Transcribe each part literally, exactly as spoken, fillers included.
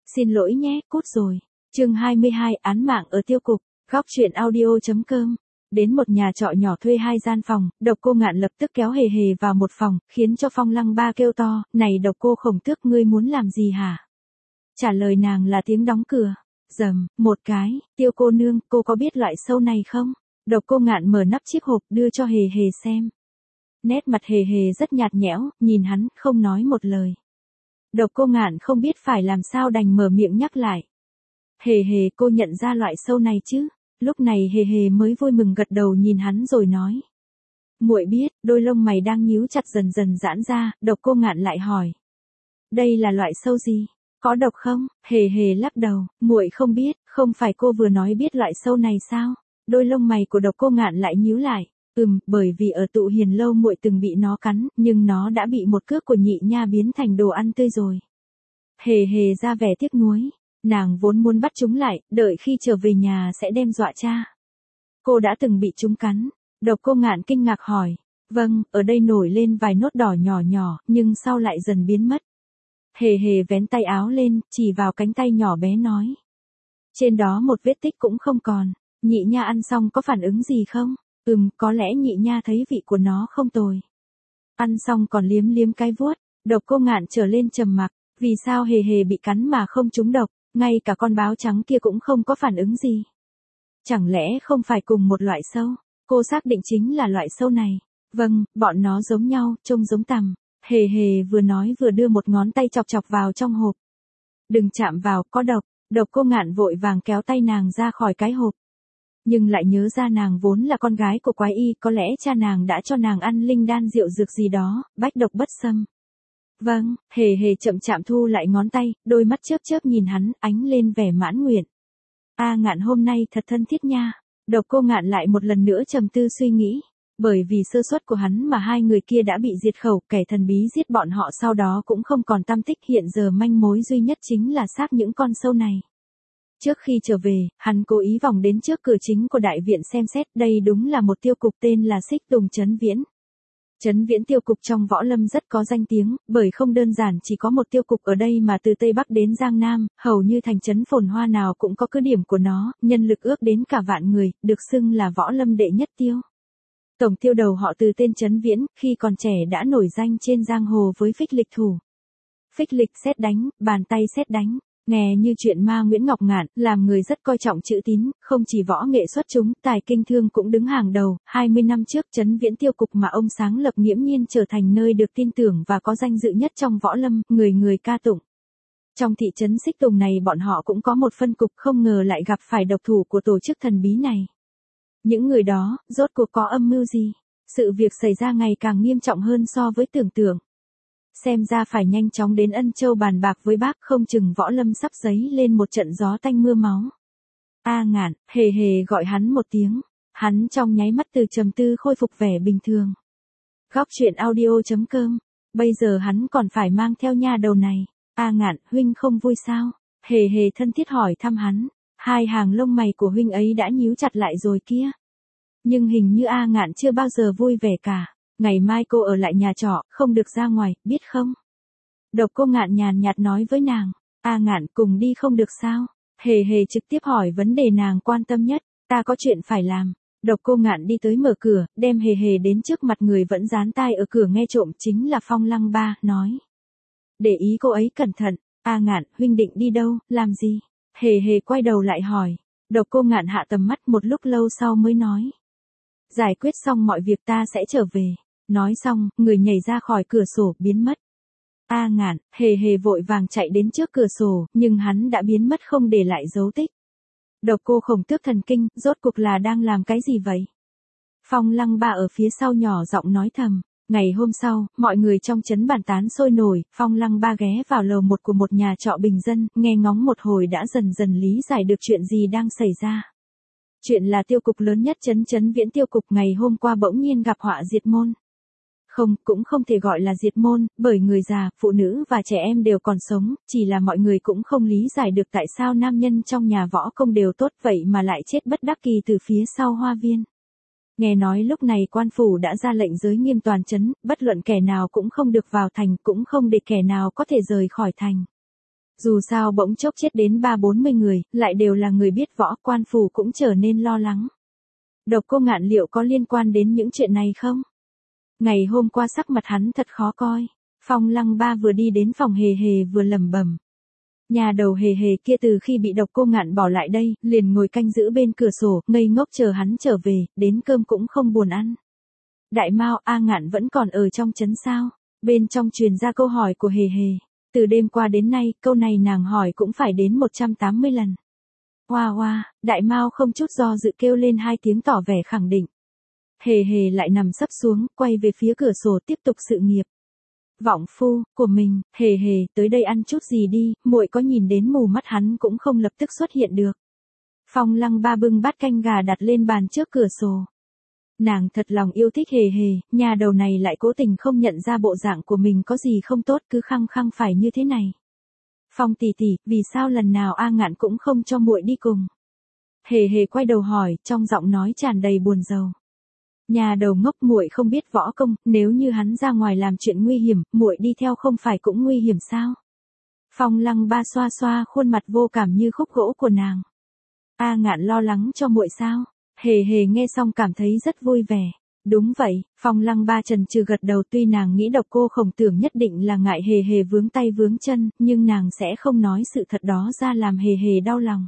Xin lỗi nhé, cút rồi. Chương hai mươi hai, án mạng ở tiêu cục. Góc truyện audio.com. Đến một nhà trọ nhỏ thuê hai gian phòng, Độc Cô Ngạn lập tức kéo Hề Hề vào một phòng, khiến cho Phong Lăng Ba kêu to, này Độc Cô Khổng Tước, ngươi muốn làm gì hả? Trả lời nàng là tiếng đóng cửa. Rầm, một cái, Tiêu cô nương, cô có biết loại sâu này không? Độc Cô Ngạn mở nắp chiếc hộp đưa cho Hề Hề xem. Nét mặt Hề Hề rất nhạt nhẽo, nhìn hắn, không nói một lời. Độc Cô Ngạn không biết phải làm sao đành mở miệng nhắc lại. Hề Hề, cô nhận ra loại sâu này chứ? Lúc này Hề Hề mới vui mừng gật đầu nhìn hắn rồi nói. Muội biết, đôi lông mày đang nhíu chặt dần dần giãn ra, Độc Cô Ngạn lại hỏi. Đây là loại sâu gì? Có độc không? Hề Hề lắc đầu, muội không biết, không phải cô vừa nói biết loại sâu này sao? Đôi lông mày của Độc Cô Ngạn lại nhíu lại. Ừm, bởi vì ở Tụ Hiền lâu muội từng bị nó cắn, nhưng nó đã bị một cước của nhị nha biến thành đồ ăn tươi rồi. Hề Hề ra vẻ tiếc nuối. Nàng vốn muốn bắt chúng lại, đợi khi trở về nhà sẽ đem dọa cha. Cô đã từng bị chúng cắn. Độc Cô Ngạn kinh ngạc hỏi. Vâng, ở đây nổi lên vài nốt đỏ nhỏ nhỏ, nhưng sau lại dần biến mất. Hề Hề vén tay áo lên, chỉ vào cánh tay nhỏ bé nói. Trên đó một vết tích cũng không còn. Nhị nha ăn xong có phản ứng gì không? Ừm, có lẽ nhị nha thấy vị của nó không tồi. Ăn xong còn liếm liếm cái vuốt. Độc Cô Ngạn trở lên trầm mặc. Vì sao Hề Hề bị cắn mà không trúng độc? Ngay cả con báo trắng kia cũng không có phản ứng gì. Chẳng lẽ không phải cùng một loại sâu? Cô xác định chính là loại sâu này. Vâng, bọn nó giống nhau, trông giống tằm. Hề Hề vừa nói vừa đưa một ngón tay chọc chọc vào trong hộp. Đừng chạm vào, có độc. Độc Cô Ngạn vội vàng kéo tay nàng ra khỏi cái hộp. Nhưng lại nhớ ra nàng vốn là con gái của quái y, có lẽ cha nàng đã cho nàng ăn linh đan rượu dược gì đó, bách độc bất xâm. Vâng, Hề Hề chậm chạm thu lại ngón tay, đôi mắt chớp chớp nhìn hắn, ánh lên vẻ mãn nguyện. A Ngạn hôm nay thật thân thiết nha. Độc Cô Ngạn lại một lần nữa trầm tư suy nghĩ. Bởi vì sơ suất của hắn mà hai người kia đã bị diệt khẩu, kẻ thần bí giết bọn họ sau đó cũng không còn tăm tích, hiện giờ manh mối duy nhất chính là xác những con sâu này. Trước khi trở về, hắn cố ý vòng đến trước cửa chính của đại viện xem xét, đây đúng là một tiêu cục tên là Xích Tùng Trấn Viễn. Trấn Viễn tiêu cục trong võ lâm rất có danh tiếng, bởi không đơn giản chỉ có một tiêu cục ở đây mà từ Tây Bắc đến Giang Nam, hầu như thành trấn phồn hoa nào cũng có cứ điểm của nó, nhân lực ước đến cả vạn người, được xưng là võ lâm đệ nhất tiêu. Tổng tiêu đầu họ từ tên Trấn Viễn, khi còn trẻ đã nổi danh trên giang hồ với phích lịch thủ. Phích lịch sét đánh, bàn tay sét đánh. Nghe như chuyện ma Nguyễn Ngọc Ngạn, làm người rất coi trọng chữ tín, không chỉ võ nghệ xuất chúng, tài kinh thương cũng đứng hàng đầu. hai mươi năm trước Trấn Viễn tiêu cục mà ông sáng lập nghiễm nhiên trở thành nơi được tin tưởng và có danh dự nhất trong võ lâm, người người ca tụng. Trong thị trấn Xích Tùng này bọn họ cũng có một phân cục, không ngờ lại gặp phải độc thủ của tổ chức thần bí này. Những người đó, rốt cuộc có âm mưu gì? Sự việc xảy ra ngày càng nghiêm trọng hơn so với tưởng tượng. Xem ra phải nhanh chóng đến Ân Châu bàn bạc với bác, không chừng võ lâm sắp dấy lên một trận gió tanh mưa máu. A Ngạn, Hề Hề gọi hắn một tiếng. Hắn trong nháy mắt từ trầm tư khôi phục vẻ bình thường. Góc truyện audio.com. Bây giờ hắn còn phải mang theo nha đầu này. A Ngạn, huynh không vui sao? Hề Hề thân thiết hỏi thăm hắn. Hai hàng lông mày của huynh ấy đã nhíu chặt lại rồi kia. Nhưng hình như A Ngạn chưa bao giờ vui vẻ cả. Ngày mai cô ở lại nhà trọ, không được ra ngoài, biết không? Độc Cô Ngạn nhàn nhạt nói với nàng. A Ngạn, cùng đi không được sao? Hề Hề trực tiếp hỏi vấn đề nàng quan tâm nhất. Ta có chuyện phải làm. Độc Cô Ngạn đi tới mở cửa, đem Hề Hề đến trước mặt người vẫn dán tai ở cửa nghe trộm, chính là Phong Lăng Ba, nói. Để ý cô ấy cẩn thận. A Ngạn, huynh định đi đâu, làm gì? Hề Hề quay đầu lại hỏi. Độc Cô Ngạn hạ tầm mắt một lúc lâu sau mới nói. Giải quyết xong mọi việc ta sẽ trở về. Nói xong, người nhảy ra khỏi cửa sổ, biến mất. A Ngạn, Hề Hề vội vàng chạy đến trước cửa sổ, nhưng hắn đã biến mất không để lại dấu tích. Độc Cô Khổng Tước thần kinh, rốt cuộc là đang làm cái gì vậy? Phong Lăng Ba ở phía sau nhỏ giọng nói thầm. Ngày hôm sau, mọi người trong trấn bàn tán sôi nổi, Phong Lăng Ba ghé vào lầu một của một nhà trọ bình dân, nghe ngóng một hồi đã dần dần lý giải được chuyện gì đang xảy ra. Chuyện là tiêu cục lớn nhất trấn Trấn Viễn tiêu cục ngày hôm qua bỗng nhiên gặp họa diệt môn. Không, cũng không thể gọi là diệt môn, bởi người già, phụ nữ và trẻ em đều còn sống, chỉ là mọi người cũng không lý giải được tại sao nam nhân trong nhà võ công đều tốt vậy mà lại chết bất đắc kỳ từ phía sau hoa viên. Nghe nói lúc này quan phủ đã ra lệnh giới nghiêm toàn trấn, bất luận kẻ nào cũng không được vào thành, cũng không để kẻ nào có thể rời khỏi thành. Dù sao bỗng chốc chết đến ba bốn mươi người, lại đều là người biết võ, quan phủ cũng trở nên lo lắng. Độc Cô Ngạn liệu có liên quan đến những chuyện này không? Ngày hôm qua sắc mặt hắn thật khó coi. Phong Lăng Ba vừa đi đến phòng Hề Hề vừa lẩm bẩm. Nhà đầu Hề Hề kia từ khi bị Độc Cô Ngạn bỏ lại đây, liền ngồi canh giữ bên cửa sổ, ngây ngốc chờ hắn trở về, đến cơm cũng không buồn ăn. Đại Mao, A Ngạn vẫn còn ở trong trấn sao? Bên trong truyền ra câu hỏi của Hề Hề. Từ đêm qua đến nay, câu này nàng hỏi cũng phải đến một trăm tám mươi lần. Hoa hoa, Đại Mao không chút do dự kêu lên hai tiếng tỏ vẻ khẳng định. Hề Hề lại nằm sấp xuống, quay về phía cửa sổ tiếp tục sự nghiệp. Vọng phu của mình, Hề Hề, tới đây ăn chút gì đi, muội có nhìn đến mù mắt hắn cũng không lập tức xuất hiện được. Phong Lăng Ba bưng bát canh gà đặt lên bàn trước cửa sổ. Nàng thật lòng yêu thích Hề Hề, nhà đầu này lại cố tình không nhận ra bộ dạng của mình có gì không tốt, cứ khăng khăng phải như thế này. Phong tỷ tỷ, vì sao lần nào A Ngạn cũng không cho muội đi cùng? Hề Hề quay đầu hỏi, trong giọng nói tràn đầy buồn rầu. Nhà đầu ngốc, muội không biết võ công, nếu như hắn ra ngoài làm chuyện nguy hiểm, muội đi theo không phải cũng nguy hiểm sao? Phong Lăng Ba xoa xoa khuôn mặt vô cảm như khúc gỗ của nàng. A Ngạn lo lắng cho muội sao? Hề Hề nghe xong cảm thấy rất vui vẻ. Đúng vậy, Phong Lăng Ba trần trừ gật đầu, tuy nàng nghĩ Độc Cô Khổng Tưởng nhất định là ngại Hề Hề vướng tay vướng chân, nhưng nàng sẽ không nói sự thật đó ra làm Hề Hề đau lòng.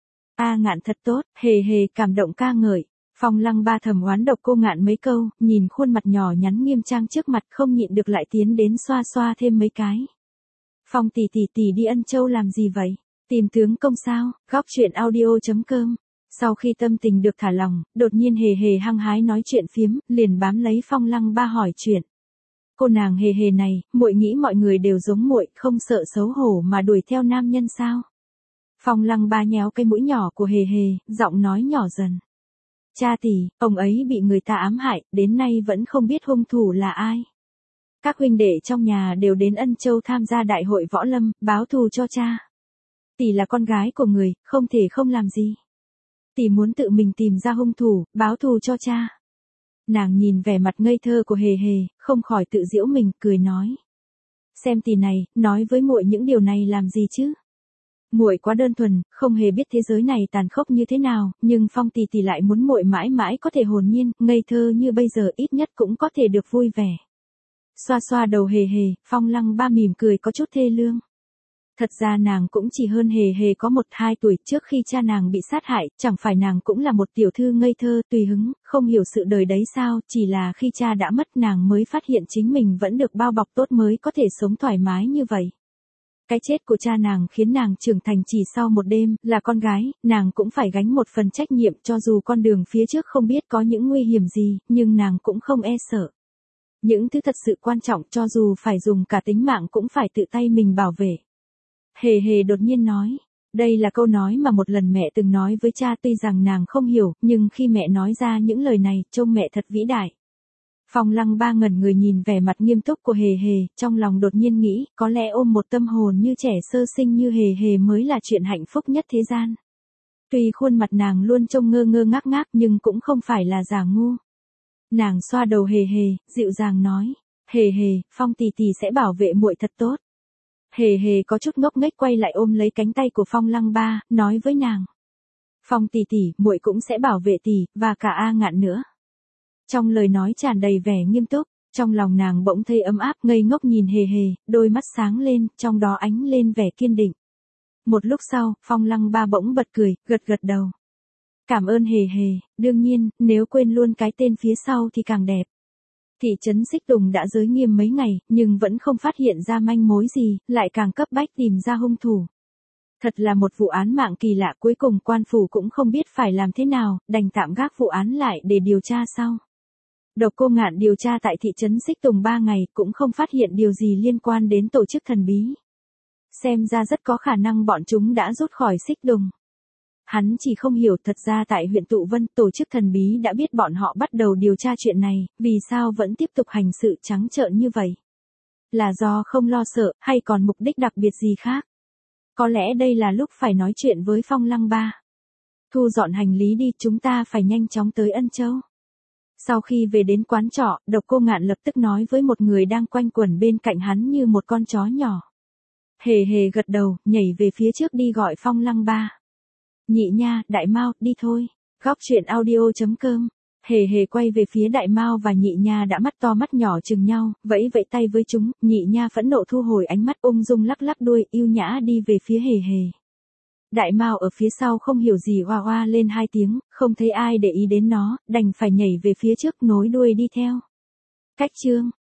A Ngạn thật tốt, Hề Hề cảm động ca ngợi. Phong Lăng Ba thầm oán Độc Cô Ngạn mấy câu, nhìn khuôn mặt nhỏ nhắn nghiêm trang trước mặt không nhịn được lại tiến đến xoa xoa thêm mấy cái. Phong tỷ tỷ tỷ đi Ân Châu làm gì vậy? Tìm tướng công sao? Góc truyện audio chấm com. Sau khi tâm tình được thả lỏng, đột nhiên Hề Hề hăng hái nói chuyện phiếm, liền bám lấy Phong Lăng Ba hỏi chuyện. Cô nàng Hề Hề này, muội nghĩ mọi người đều giống muội, không sợ xấu hổ mà đuổi theo nam nhân sao? Phong Lăng Ba nhéo cái mũi nhỏ của Hề Hề, giọng nói nhỏ dần. Cha tỷ, ông ấy bị người ta ám hại, đến nay vẫn không biết hung thủ là ai. Các huynh đệ trong nhà đều đến Ân Châu tham gia đại hội võ lâm, báo thù cho cha. Tỷ là con gái của người, không thể không làm gì. Tỷ muốn tự mình tìm ra hung thủ, báo thù cho cha. Nàng nhìn vẻ mặt ngây thơ của Hề Hề, không khỏi tự giễu mình, cười nói. Xem tỷ này, nói với muội những điều này làm gì chứ? Muội quá đơn thuần, không hề biết thế giới này tàn khốc như thế nào, nhưng Phong tỷ tỷ lại muốn muội mãi mãi có thể hồn nhiên, ngây thơ như bây giờ, ít nhất cũng có thể được vui vẻ. Xoa xoa đầu Hề Hề, Phong Lăng Ba mỉm cười có chút thê lương. Thật ra nàng cũng chỉ hơn Hề Hề có một hai tuổi, trước khi cha nàng bị sát hại, chẳng phải nàng cũng là một tiểu thư ngây thơ, tùy hứng, không hiểu sự đời đấy sao, chỉ là khi cha đã mất nàng mới phát hiện chính mình vẫn được bao bọc tốt mới có thể sống thoải mái như vậy. Cái chết của cha nàng khiến nàng trưởng thành chỉ sau một đêm, là con gái, nàng cũng phải gánh một phần trách nhiệm, cho dù con đường phía trước không biết có những nguy hiểm gì, nhưng nàng cũng không e sợ. Những thứ thật sự quan trọng cho dù phải dùng cả tính mạng cũng phải tự tay mình bảo vệ. Hề Hề đột nhiên nói, đây là câu nói mà một lần mẹ từng nói với cha, tuy rằng nàng không hiểu, nhưng khi mẹ nói ra những lời này, trông mẹ thật vĩ đại. Phong Lăng Ba ngẩn người nhìn vẻ mặt nghiêm túc của Hề Hề, trong lòng đột nhiên nghĩ, có lẽ ôm một tâm hồn như trẻ sơ sinh như Hề Hề mới là chuyện hạnh phúc nhất thế gian. Tuy khuôn mặt nàng luôn trông ngơ ngơ ngác ngác nhưng cũng không phải là giả ngu. Nàng xoa đầu Hề Hề, dịu dàng nói, Hề Hề, Phong tỷ tỷ sẽ bảo vệ muội thật tốt. Hề Hề có chút ngốc nghếch quay lại ôm lấy cánh tay của Phong Lăng Ba, nói với nàng. Phong tỷ tỷ, muội cũng sẽ bảo vệ tỷ, và cả A Ngạn nữa. Trong lời nói tràn đầy vẻ nghiêm túc, trong lòng nàng bỗng thấy ấm áp, ngây ngốc nhìn Hề Hề, đôi mắt sáng lên, trong đó ánh lên vẻ kiên định. Một lúc sau, Phong Lăng Ba bỗng bật cười, gật gật đầu. Cảm ơn Hề Hề, đương nhiên, nếu quên luôn cái tên phía sau thì càng đẹp. Thị trấn Xích Tùng đã giới nghiêm mấy ngày, nhưng vẫn không phát hiện ra manh mối gì, lại càng cấp bách tìm ra hung thủ. Thật là một vụ án mạng kỳ lạ, cuối cùng quan phủ cũng không biết phải làm thế nào, đành tạm gác vụ án lại để điều tra sau. Độc Cô Ngạn điều tra tại thị trấn Xích Tùng ba ngày, cũng không phát hiện điều gì liên quan đến tổ chức thần bí. Xem ra rất có khả năng bọn chúng đã rút khỏi Xích Tùng. Hắn chỉ không hiểu, thật ra tại huyện Tụ Vân, tổ chức thần bí đã biết bọn họ bắt đầu điều tra chuyện này, vì sao vẫn tiếp tục hành sự trắng trợn như vậy? Là do không lo sợ, hay còn mục đích đặc biệt gì khác? Có lẽ đây là lúc phải nói chuyện với Phong Lăng Ba. Thu dọn hành lý đi, chúng ta phải nhanh chóng tới Ân Châu. Sau khi về đến quán trọ, Độc Cô Ngạn lập tức nói với một người đang quanh quẩn bên cạnh hắn như một con chó nhỏ. Hề hề gật đầu, nhảy về phía trước đi gọi Phong Lăng Ba. Nhị nha, Đại Mao, đi thôi. Góc truyện audio.com. Hề hề quay về phía Đại Mao và Nhị nha đã mắt to mắt nhỏ chừng nhau, vẫy vẫy tay với chúng, Nhị nha phẫn nộ thu hồi ánh mắt, ung dung lắc lắc đuôi, yêu nhã đi về phía hề hề. Đại Mao ở phía sau không hiểu gì oa oa lên hai tiếng, không thấy ai để ý đến nó, đành phải nhảy về phía trước nối đuôi đi theo. Cách chương